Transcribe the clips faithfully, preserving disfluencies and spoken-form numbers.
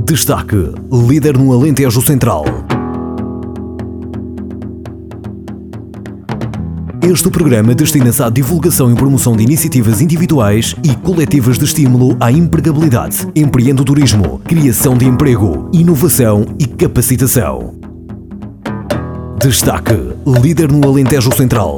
Destaque, líder no Alentejo Central. Este programa destina-se à divulgação e promoção de iniciativas individuais e coletivas de estímulo à empregabilidade, empreendedorismo, criação de emprego, inovação e capacitação. Destaque, líder no Alentejo Central.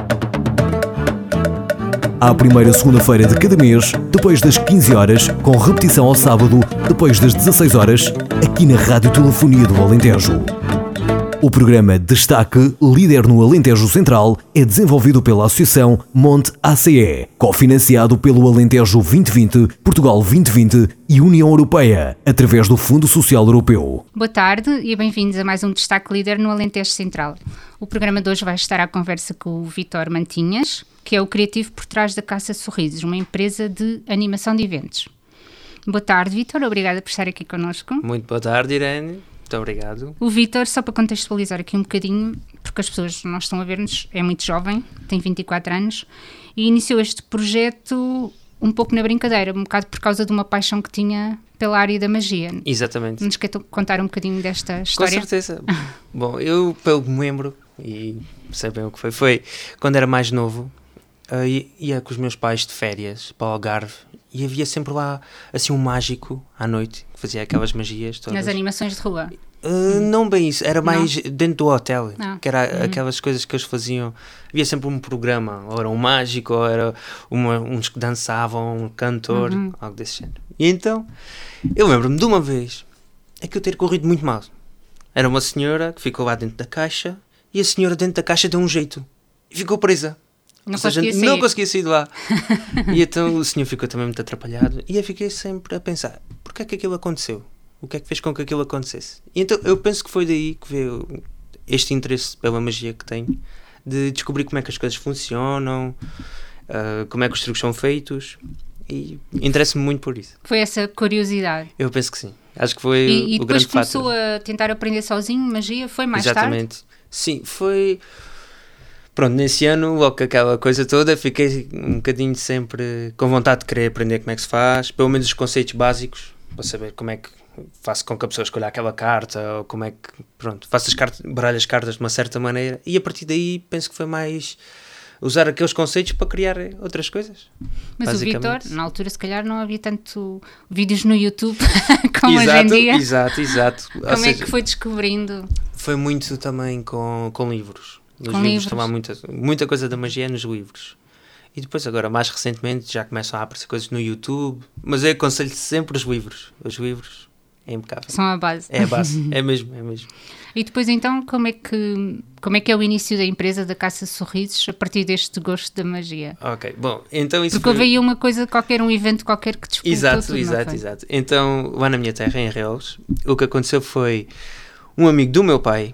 À primeira segunda-feira de cada mês, depois das quinze horas, com repetição ao sábado, depois das dezasseis horas, aqui na Rádio Telefonia do Alentejo. O programa Destaque, líder no Alentejo Central, é desenvolvido pela Associação Monte A C E, cofinanciado pelo Alentejo vinte vinte, Portugal vinte vinte e União Europeia, através do Fundo Social Europeu. Boa tarde e bem-vindos a mais um Destaque Líder no Alentejo Central. O programa de hoje vai estar à conversa com o Vítor Mantinhas, que é o criativo por trás da Caça Sorrisos, uma empresa de animação de eventos. Boa tarde, Vítor, obrigada por estar aqui connosco. Muito boa tarde, Irene. Muito obrigado. O Vítor, só para contextualizar aqui um bocadinho, porque as pessoas não estão a ver-nos, é muito jovem, tem vinte e quatro anos, e iniciou este projeto um pouco na brincadeira, um bocado por causa de uma paixão que tinha pela área da magia. Exatamente. Nos quer contar um bocadinho desta história? Com certeza. Bom, eu, pelo que me lembro, e sei bem o que foi, foi quando era mais novo, uh, ia, ia com os meus pais de férias para o Algarve, e havia sempre lá, assim, um mágico à noite, que fazia aquelas magias todas. Nas animações de rua? Uh, hum. Não bem isso, era mais não? dentro do hotel, não. que era hum. aquelas coisas que eles faziam. Havia sempre um programa, ou era um mágico, ou era uma, uns que dançavam, um cantor, uhum. algo desse género. E então, eu lembro-me de uma vez, é que eu ter corrido muito mal. Era uma senhora que ficou lá dentro da caixa, e a senhora dentro da caixa deu um jeito, e ficou presa. Não Ou seja, conseguia sair. Não conseguia sair de lá. E então o senhor ficou também muito atrapalhado. E eu fiquei sempre a pensar, porquê é que aquilo aconteceu? O que é que fez com que aquilo acontecesse? E então eu penso que foi daí que veio este interesse pela magia que tenho, de descobrir como é que as coisas funcionam, uh, como é que os truques são feitos, e interessa-me muito por isso. Foi essa curiosidade? Eu penso que sim. Acho que foi e, o, e o grande fator. E depois começou a tentar aprender sozinho magia? Foi mais Exatamente. tarde? Sim, foi... Pronto, nesse ano, logo com aquela coisa toda, fiquei um bocadinho sempre com vontade de querer aprender como é que se faz, pelo menos os conceitos básicos, para saber como é que faço com que a pessoa escolha aquela carta, ou como é que, pronto, faço as cartas, baralho as cartas de uma certa maneira, e a partir daí penso que foi mais usar aqueles conceitos para criar outras coisas. Mas o Vítor, na altura se calhar não havia tanto vídeos no YouTube como exato, hoje em dia. Exato, exato. Como Ou é seja, que foi descobrindo? Foi muito também com, com livros. Nos com livros, livros. Tomar muita, muita coisa da magia é nos livros. E depois agora, mais recentemente, já começam a aparecer coisas no YouTube, mas eu aconselho sempre os livros. Os livros é impecável. São a base. É a base, é mesmo, é mesmo. E depois então, como é que, como é que é o início da empresa da Caça Sorrisos a partir deste gosto da magia? Ok, bom, então isso Porque foi... houve aí uma coisa qualquer, um evento qualquer que disputou Exato, tudo, exato, exato. Então, lá na minha terra, em Arreolos, o que aconteceu foi um amigo do meu pai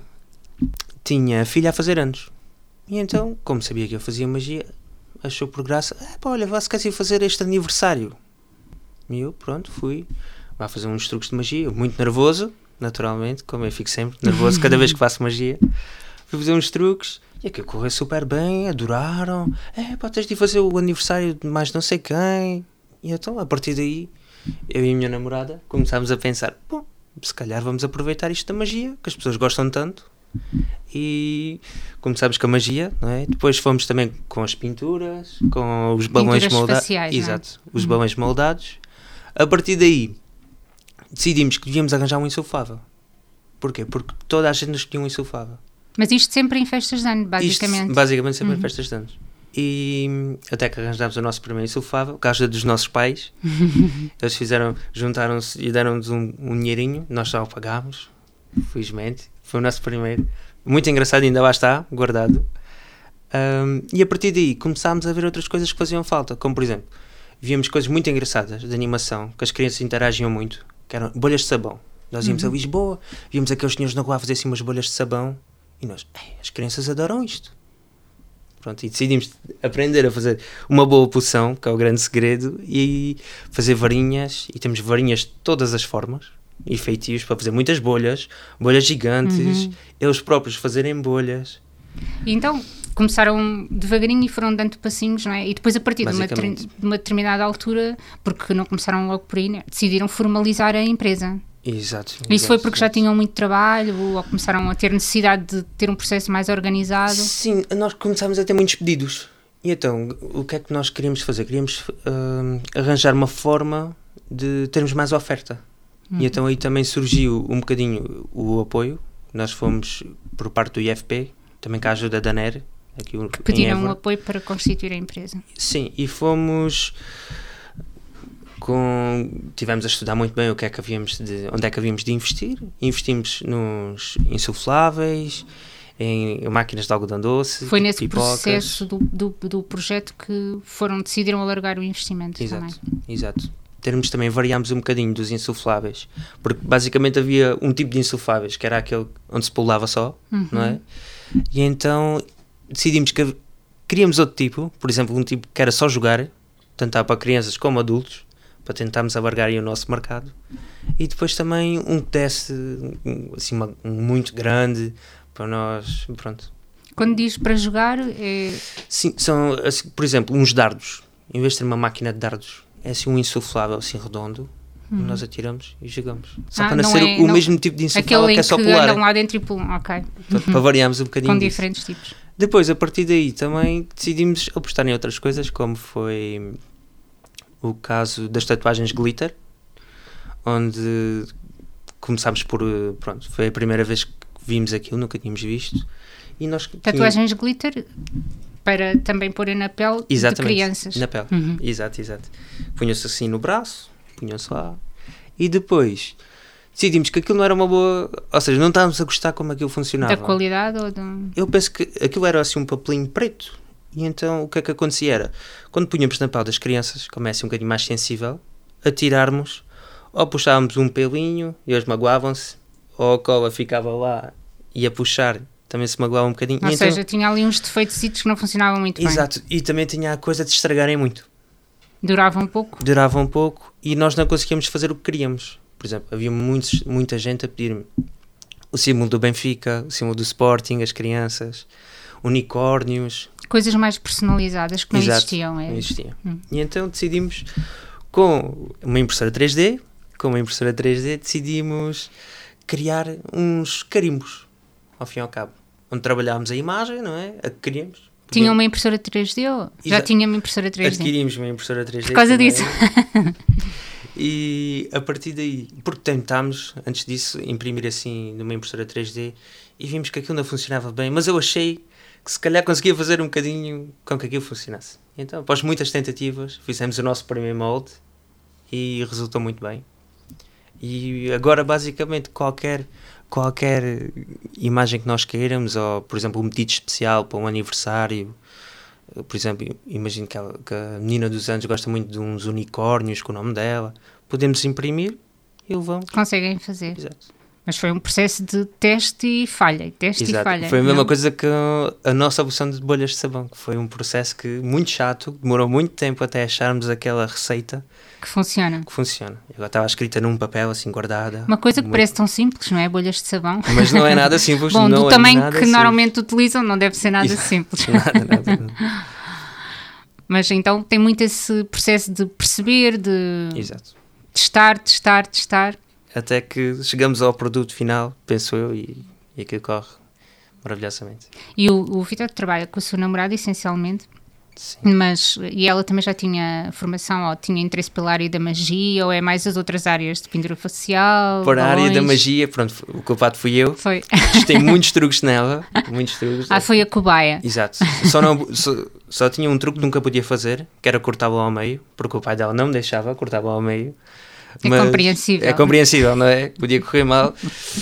tinha filha a fazer anos. E então, como sabia que eu fazia magia, achou por graça, ah, pá, olha, vá-se quer fazer este aniversário. E eu, pronto, fui lá fazer uns truques de magia, muito nervoso, naturalmente, como eu fico sempre nervoso cada vez que faço magia. Fui fazer uns truques e aquilo correu super bem, adoraram. É, pá, tens de ir fazer o aniversário de mais não sei quem. E então, a partir daí, eu e a minha namorada começámos a pensar, bom, se calhar vamos aproveitar isto da magia, que as pessoas gostam tanto. E começámos com a magia, não é? Depois fomos também com as pinturas, com os balões moldados. Exato, é? Os uhum. balões moldados. A partir daí decidimos que devíamos arranjar um insuflável. Porquê? Porque toda a gente nos tinha um insuflável. Mas isto sempre em festas de ano, basicamente. Isto, basicamente sempre uhum. em festas de anos. E até que arranjámos o nosso primeiro insuflável, com a ajuda dos nossos pais. Eles fizeram, juntaram-se e deram-nos um, um dinheirinho, nós só o pagámos, felizmente. Foi o nosso primeiro. Muito engraçado, ainda lá está, guardado. Um, e a partir daí começámos a ver outras coisas que faziam falta. Como, por exemplo, víamos coisas muito engraçadas de animação, que as crianças interagiam muito, que eram bolhas de sabão. Nós íamos uhum. a Lisboa, víamos aqueles senhores na rua a fazer assim umas bolhas de sabão, e nós, as crianças adoram isto. Pronto, e decidimos aprender a fazer uma boa poção, que é o grande segredo, e fazer varinhas, e temos varinhas de todas as formas, e feitios para fazer muitas bolhas, bolhas gigantes, uhum. eles próprios fazerem bolhas. E então começaram devagarinho e foram dando passinhos, não é? E depois a partir de uma, de uma determinada altura, porque não começaram logo por aí, né? Decidiram formalizar a empresa. Exato. Isso exato, foi porque já exato. tinham muito trabalho ou começaram a ter necessidade de ter um processo mais organizado? Sim, nós começámos a ter muitos pedidos. E então, o que é que nós queríamos fazer? Queríamos uh, arranjar uma forma de termos mais oferta. Uhum. E então aí também surgiu um bocadinho o apoio. Nós fomos por parte do I F P, também com a ajuda da N E R. Aqui que pediram um apoio para constituir a empresa. Sim, e fomos... Com, tivemos a estudar muito bem o que é que havíamos de, onde é que havíamos de investir. Investimos nos insufláveis, em máquinas de algodão doce. Foi nesse pipocas. processo do, do, do projeto que foram, decidiram alargar o investimento. Exato, também. exato. Termos também variámos um bocadinho dos insufláveis, porque basicamente havia um tipo de insufláveis, que era aquele onde se pulava só, uhum. não é? E então decidimos que queríamos outro tipo, por exemplo, um tipo que era só jogar, tanto para crianças como adultos, para tentarmos alargar aí o nosso mercado. E depois também um que desse assim, uma, um muito grande para nós, pronto. Quando diz para jogar é... Sim, são, assim, por exemplo, uns dardos. Em vez de ter uma máquina de dardos, é assim um insuflável assim redondo, hum. e nós atiramos e jogamos. Só ah, para não ser é, o não, mesmo tipo de insuflável que é só pular. Aquele em que lá dentro e pulam, ok. Para, para variarmos um bocadinho com disso. Diferentes tipos. Depois, a partir daí, também decidimos apostar em outras coisas, como foi o caso das tatuagens glitter, onde começámos por, pronto, foi a primeira vez que vimos aquilo, nunca tínhamos visto. E nós tatuagens tínhamos... glitter para também pôr na pele. Exatamente, de crianças. Na pele, uhum. exato, exato. Punham-se assim no braço, punham-se lá, e depois decidimos que aquilo não era uma boa, ou seja, não estávamos a gostar como aquilo funcionava. Da qualidade ou do... Eu penso que aquilo era assim um papelinho preto, e então o que é que acontecia era, quando punhamos na pele das crianças, como é assim um bocadinho mais sensível, a tirarmos, ou puxávamos um pelinho e eles magoavam-se, ou a cola ficava lá e a puxar também se magoava um bocadinho. Ou e seja, então, tinha ali uns defeitos que não funcionavam muito exato, bem. Exato, e também tinha a coisa de estragarem muito. Durava um pouco? Durava um pouco e nós não conseguíamos fazer o que queríamos. Por exemplo, havia muitos, muita gente a pedir-me o símbolo do Benfica, o símbolo do Sporting, as crianças, unicórnios. Coisas mais personalizadas que não Exato, existiam. É? não existiam. Hum. E então decidimos, com uma impressora três D, com uma impressora três D, decidimos criar uns carimbos, ao fim e ao cabo. Onde trabalhámos a imagem, não é? A que queríamos. Tinha uma impressora três D ou já tinha uma impressora três D? Adquirimos uma impressora três D. Por causa também. Disso. E a partir daí, porque tentámos, antes disso, imprimir assim numa impressora três D e vimos que aquilo não funcionava bem, mas eu achei que se calhar conseguia fazer um bocadinho com que aquilo funcionasse. Então, após muitas tentativas, fizemos o nosso primeiro molde e resultou muito bem. E agora, basicamente, qualquer... qualquer imagem que nós queiramos, ou por exemplo um pedido especial para um aniversário, por exemplo, imagino que, ela, que a menina dos anos gosta muito de uns unicórnios com o nome dela, podemos imprimir e levamos. Conseguem fazer. Exato. Mas foi um processo de teste e falha, teste Exato. e falha. Foi a mesma não? coisa que a nossa opção de bolhas de sabão, que foi um processo que muito chato, demorou muito tempo até acharmos aquela receita que funciona. Que funciona. Agora estava escrita num papel assim guardada. Uma coisa que muito... parece tão simples, não é? Bolhas de sabão. Mas não é nada simples. Bom, não do é tamanho nada que simples. Normalmente utilizam, não deve ser nada Exato. Simples. Nada, nada, nada. Mas então tem muito esse processo de perceber, de Exato. testar, testar, testar. Até que chegamos ao produto final, penso eu, e, e aquilo corre maravilhosamente. E o, o Vítor trabalha com a sua namorada, essencialmente. Sim. Mas, e ela também já tinha formação, ou tinha interesse pela área da magia, ou é mais as outras áreas de pintura facial? Para balões. a área da magia, pronto, o culpado fui eu. Foi. Testei muitos truques nela, muitos truques. Ah, foi a cobaia. Exato. Só, não, só, só tinha um truque que nunca podia fazer, que era cortá-lo ao meio, porque o pai dela não me deixava cortá-lo ao meio. É mas compreensível. É compreensível, não é? Podia correr mal.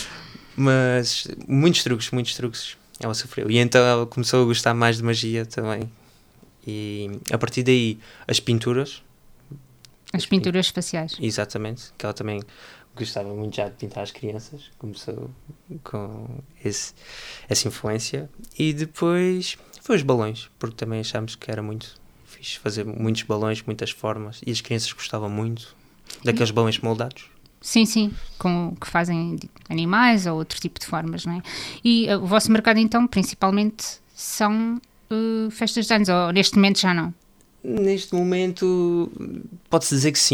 Mas muitos truques, muitos truques ela sofreu. E então ela começou a gostar mais de magia também. E a partir daí, as pinturas. As pinturas faciais. Exatamente, que ela também gostava muito já de pintar as crianças. Começou com esse, essa influência. E depois foi os balões, porque também achámos que era muito fixe fazer muitos balões, muitas formas. E as crianças gostavam muito daqueles balões moldados. Sim, sim, com, que fazem animais ou outro tipo de formas, não é? E uh, o vosso mercado, então, principalmente, são uh, festas de anos, ou neste momento já não? Neste momento, pode-se dizer que sim.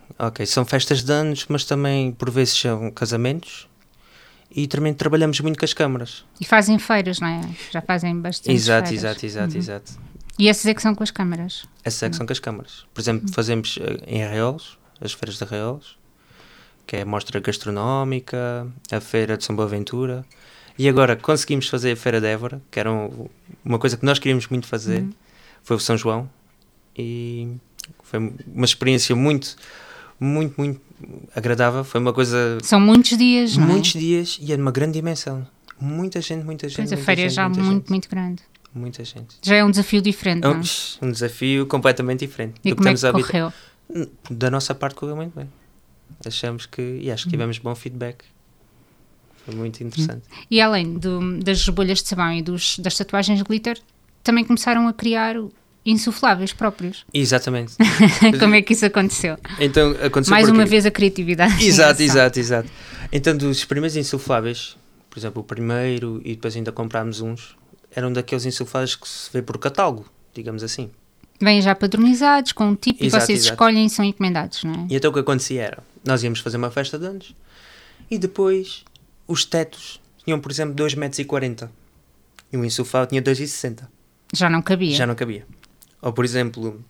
Ok, são festas de anos, mas também por vezes são casamentos e também trabalhamos muito com as câmaras. E fazem feiras, não é? Já fazem bastante Exato, feiras. exato, exato, Uhum. exato. E essas é que são com as câmaras? Essas é que são com as câmaras. Por exemplo, fazemos uh, em Arraiolos, as feiras de Arraiolos, que é a mostra gastronómica, a feira de São Boaventura. E agora conseguimos fazer a feira de Évora, que era um, uma coisa que nós queríamos muito fazer. Uhum. Foi o São João. E foi uma experiência muito, muito, muito agradável. Foi uma coisa... São muitos dias, não é? Muitos dias e é de uma grande dimensão. Muita gente, muita gente. Pois a muita feira é gente, já muita muito, gente. muito grande. Muita gente. Já é um desafio diferente, É um, não é? um desafio completamente diferente. E do como é que estamos a habitar. correu? Da nossa parte correu muito bem. Achamos que, e acho que tivemos bom feedback. Foi muito interessante. E além do, das bolhas de sabão e dos, das tatuagens de glitter, também começaram a criar insufláveis próprios. Exatamente. Como é que isso aconteceu? Então, aconteceu Mais porque... uma vez a criatividade. Exato, Engraçado. exato, exato. Então, dos primeiros insufláveis, por exemplo, o primeiro, e depois ainda comprámos uns, eram daqueles insufláveis que se vê por catálogo, digamos assim. Vêm já padronizados, com um tipo, Exato, e vocês exato. escolhem e são encomendados, não é? E então o que acontecia era, nós íamos fazer uma festa de anos, e depois os tetos tinham, por exemplo, dois metros e quarenta. E o insuflável tinha dois metros e sessenta. Já não cabia. Já não cabia. Ou, por exemplo,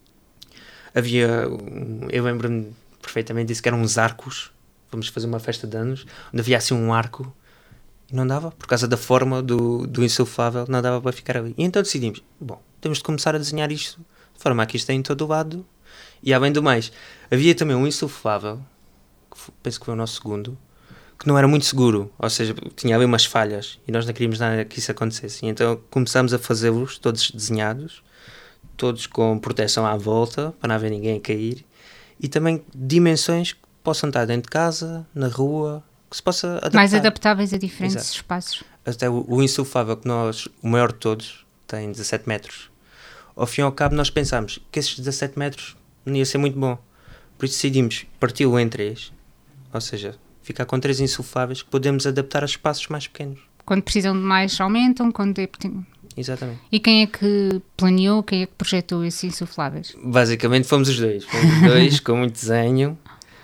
havia, um, eu lembro-me perfeitamente disso, que eram uns arcos, vamos fazer uma festa de anos, onde havia assim um arco, e não dava, por causa da forma do, do insuflável, não dava para ficar ali. E então decidimos, bom, temos de começar a desenhar isto, de forma a que isto tem em todo o lado, e além do mais, havia também um insuflável, que foi, penso que foi o nosso segundo, que não era muito seguro, ou seja, tinha ali umas falhas, e nós não queríamos nada que isso acontecesse. E então começámos a fazê-los, todos desenhados, todos com proteção à volta, para não haver ninguém a cair, e também dimensões que possam estar dentro de casa, na rua, que se possa adaptar. Mais adaptáveis a diferentes Exato. espaços. Até o, o insuflável, que nós, o maior de todos, tem dezassete metros. Ao fim e ao cabo nós pensámos que esses dezassete metros não ia ser muito bom. Por isso decidimos parti-lo em três, ou seja, ficar com três insufláveis que podemos adaptar a espaços mais pequenos. Quando precisam de mais, aumentam. Quando é pequeno. Exatamente. E quem é que planeou, quem é que projetou esses insufláveis? Basicamente fomos os dois. Fomos os dois, com muito desenho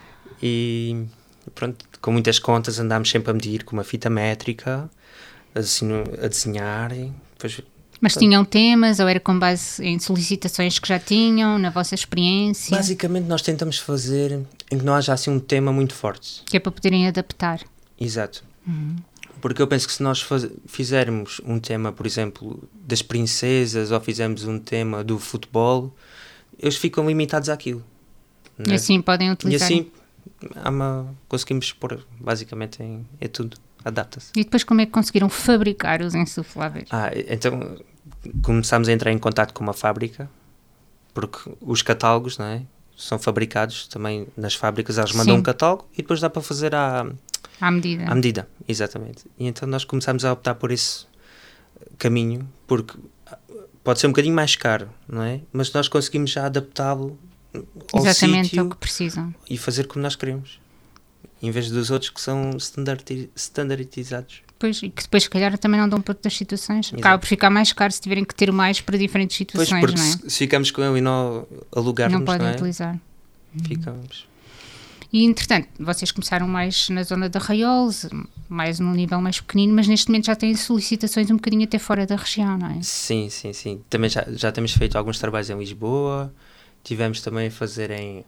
e pronto, com muitas contas andámos sempre a medir com uma fita métrica, assim, a desenhar e depois... Mas tinham temas ou era com base em solicitações que já tinham, na vossa experiência? Basicamente nós tentamos fazer em que não haja assim um tema muito forte. Que é para poderem adaptar. Exato. Uhum. Porque eu penso que se nós faz, fizermos um tema, por exemplo, das princesas ou fizermos um tema do futebol, eles ficam limitados àquilo. E né? assim podem E utilizar. assim há uma, conseguimos pôr basicamente em é tudo, adapta-se. E depois como é que conseguiram fabricar os insufláveis? Ah, então começámos a entrar em contato com uma fábrica, porque os catálogos, não é, são fabricados também nas fábricas, elas mandam Sim. um catálogo e depois dá para fazer à, À medida. à medida, exatamente. E então nós começámos a optar por esse caminho, porque pode ser um bocadinho mais caro, não é? Mas nós conseguimos já adaptá-lo ao Exatamente sítio ao que precisam. e fazer como nós queremos, em vez dos outros que são standardi- standardizados. Pois, e que depois, se calhar, também não dão para outras situações. Exato. Acaba por ficar mais caro se tiverem que ter mais para diferentes Pois, situações, porque não é? se, se ficamos com ele e não alugarmos, Não podem não é? utilizar. Ficamos. E, entretanto, vocês começaram mais na zona de Arraiolos, mais num nível mais pequenino, mas neste momento já têm solicitações um bocadinho até fora da região, não é? Sim, sim, sim. Também já, já temos feito alguns trabalhos em Lisboa, tivemos também a fazer em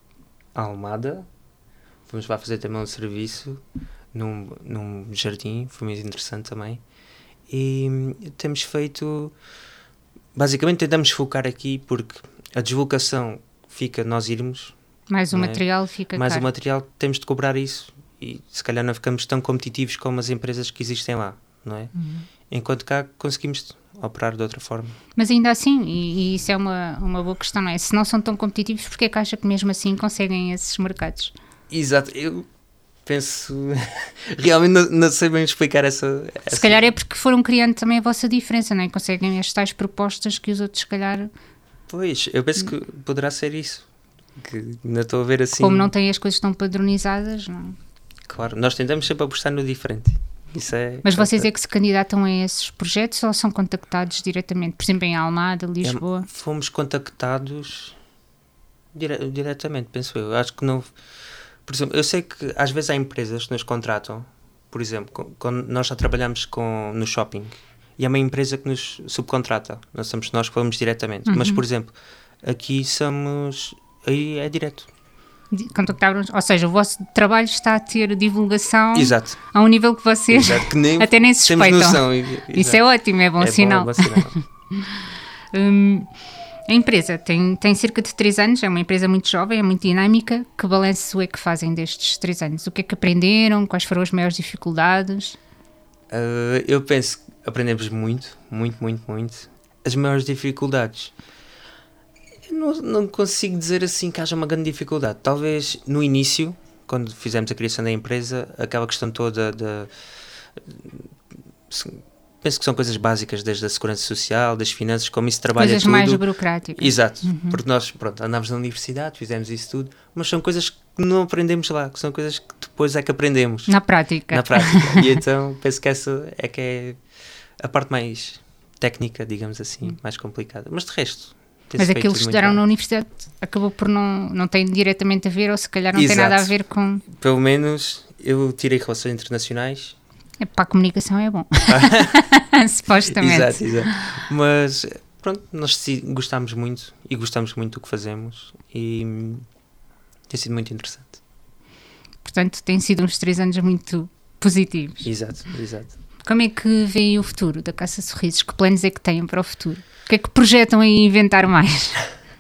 Almada, fomos lá fazer também um serviço num, num jardim, foi muito interessante também. E hum, temos feito, basicamente tentamos focar aqui porque a deslocação fica nós irmos, Mais o não é? material fica mais caro. o material temos de cobrar isso e se calhar não ficamos tão competitivos como as empresas que existem lá, não é? Uhum. Enquanto cá conseguimos operar de outra forma. Mas ainda assim, e, e isso é uma, uma boa questão, não é? Se não são tão competitivos, porque é que acha que mesmo assim conseguem esses mercados? Exato, eu penso, realmente não, não sei bem explicar essa, essa... Se calhar é porque foram criando também a vossa diferença, não é? Conseguem as tais propostas que os outros, se calhar, Pois, eu penso que poderá ser isso, que ainda estou a ver assim... como não têm as coisas tão padronizadas, não. Claro, nós tentamos sempre apostar no diferente. Isso é, Mas vocês é que se candidatam a esses projetos ou são contactados diretamente? Por exemplo, em Almada, é, Lisboa? fomos contactados Dire- diretamente, penso eu. Acho que não... Por exemplo, eu sei que às vezes há empresas que nos contratam, por exemplo, co- quando nós já trabalhamos com, no shopping, e é uma empresa que nos subcontrata, não somos nós que falamos diretamente. Uhum. Mas, por exemplo, aqui somos... Aí é direto. Contactaram-nos, ou seja, o vosso trabalho está a ter divulgação Exato. a um nível que vocês Exato, que nem até nem temos suspeitam. noção. Isso é ótimo, é bom É sinal. bom, é bom sinal. Hum, a empresa tem, tem cerca de três anos, é uma empresa muito jovem, é muito dinâmica. Que balanço é que fazem destes três anos? O que é que aprenderam? Quais foram as maiores dificuldades? Uh, eu penso que aprendemos muito, muito, muito, muito. As maiores dificuldades... Eu não, não consigo dizer assim que haja uma grande dificuldade. Talvez no início, quando fizemos a criação da empresa, aquela questão toda da... Penso que são coisas básicas, desde a segurança social, das finanças, como isso trabalha Coisas tudo. mais burocráticas. Exato, Uhum. porque nós, pronto, andámos na universidade, fizemos isso tudo, mas são coisas que não aprendemos lá, que são coisas que depois é que aprendemos. Na prática. Na prática. E então penso que essa é que é a parte mais técnica, digamos assim, mais complicada. Mas de resto... tem-se Mas feito aquilo que tudo muito estudaram bem. na universidade acabou por não, não tem diretamente a ver, ou se calhar não tem Exato. nada a ver com... Pelo menos eu tirei relações internacionais. É, para a comunicação é bom. Supostamente. Exato, exato. Mas pronto, nós sim, gostámos muito e gostamos muito do que fazemos e hum, tem sido muito interessante. Portanto, têm sido uns três anos muito positivos. Exato, exato. Como é que veem o futuro da Caça Sorrisos? Que planos é que têm para o futuro? O que é que projetam em inventar mais?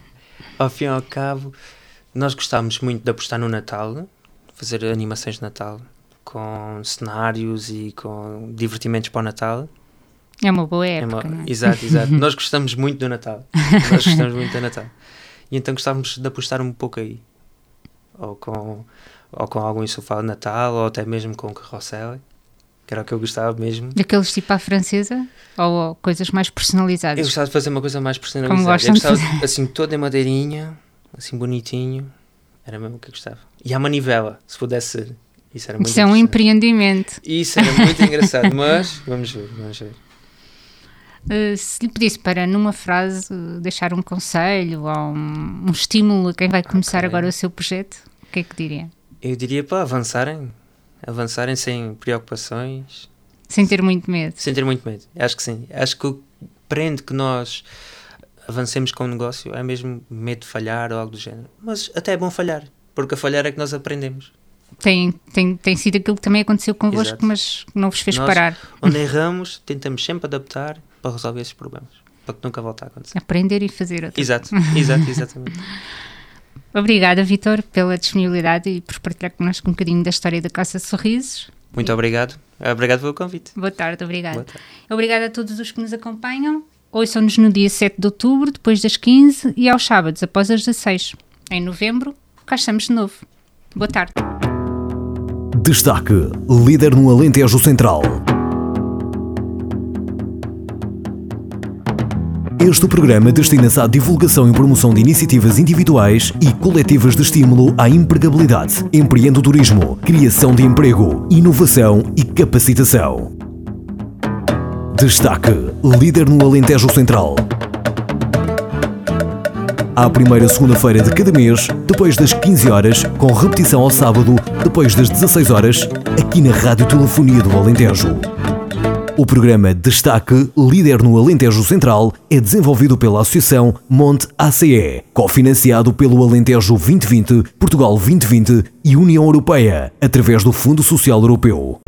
Ao fim e ao cabo, nós gostámos muito de apostar no Natal, fazer animações de Natal com cenários e com divertimentos para o Natal. É uma boa É época, uma- não é? Exato, exato. Nós gostamos muito do Natal. Nós gostamos muito do Natal. E então gostávamos de apostar um pouco aí. Ou com, ou com algum ensofado de Natal, ou até mesmo com carrossel, que era o que eu gostava mesmo. Daqueles tipo à francesa? Ou, ou coisas mais personalizadas? Eu gostava de fazer uma coisa mais Como personalizada. gostam Eu de gostava, fazer. assim, toda em madeirinha, assim, bonitinho. Era mesmo o que eu gostava. E à manivela, se pudesse ser. Isso era muito Isso é um interessante. empreendimento. Isso era muito engraçado, mas vamos ver, vamos ver. Uh, se lhe pedisse para, numa frase, uh, deixar um conselho ou um, um estímulo a quem vai começar Ok. agora o seu projeto, o que é que diria? Eu diria para avançarem, avançarem sem preocupações, Sem ter muito medo. sem ter muito medo. Acho que sim. Acho que o que prende que nós avancemos com o negócio é mesmo medo de falhar ou algo do género. Mas até é bom falhar, porque a falhar é que nós aprendemos. Tem, tem, tem sido aquilo que também aconteceu convosco, Exato. mas não vos fez Nós- parar. Onde erramos, tentamos sempre adaptar para resolver esses problemas, para que nunca volte a acontecer. Aprender e fazer outra. Exato, exato, exatamente. Obrigada, Vítor, pela disponibilidade e por partilhar connosco um bocadinho da história da Caça Sorrisos. Muito obrigado. Obrigado pelo convite. Boa tarde, obrigada. Boa tarde. Obrigada a todos os que nos acompanham. Ouçam-nos no dia sete de outubro, depois das quinze, e aos sábados, após as dezasseis. Em novembro, cá estamos de novo. Boa tarde. Destaque: líder no Alentejo Central. Este programa destina-se à divulgação e promoção de iniciativas individuais e coletivas de estímulo à empregabilidade, empreendedorismo, criação de emprego, inovação e capacitação. Destaque: líder no Alentejo Central. À primeira segunda-feira de cada mês, depois das quinze horas, com repetição ao sábado, depois das dezasseis horas, aqui na Rádio Telefonia do Alentejo. O programa Destaque, líder no Alentejo Central, é desenvolvido pela Associação Monte A C E, cofinanciado pelo Alentejo vinte vinte, Portugal vinte vinte e União Europeia, através do Fundo Social Europeu.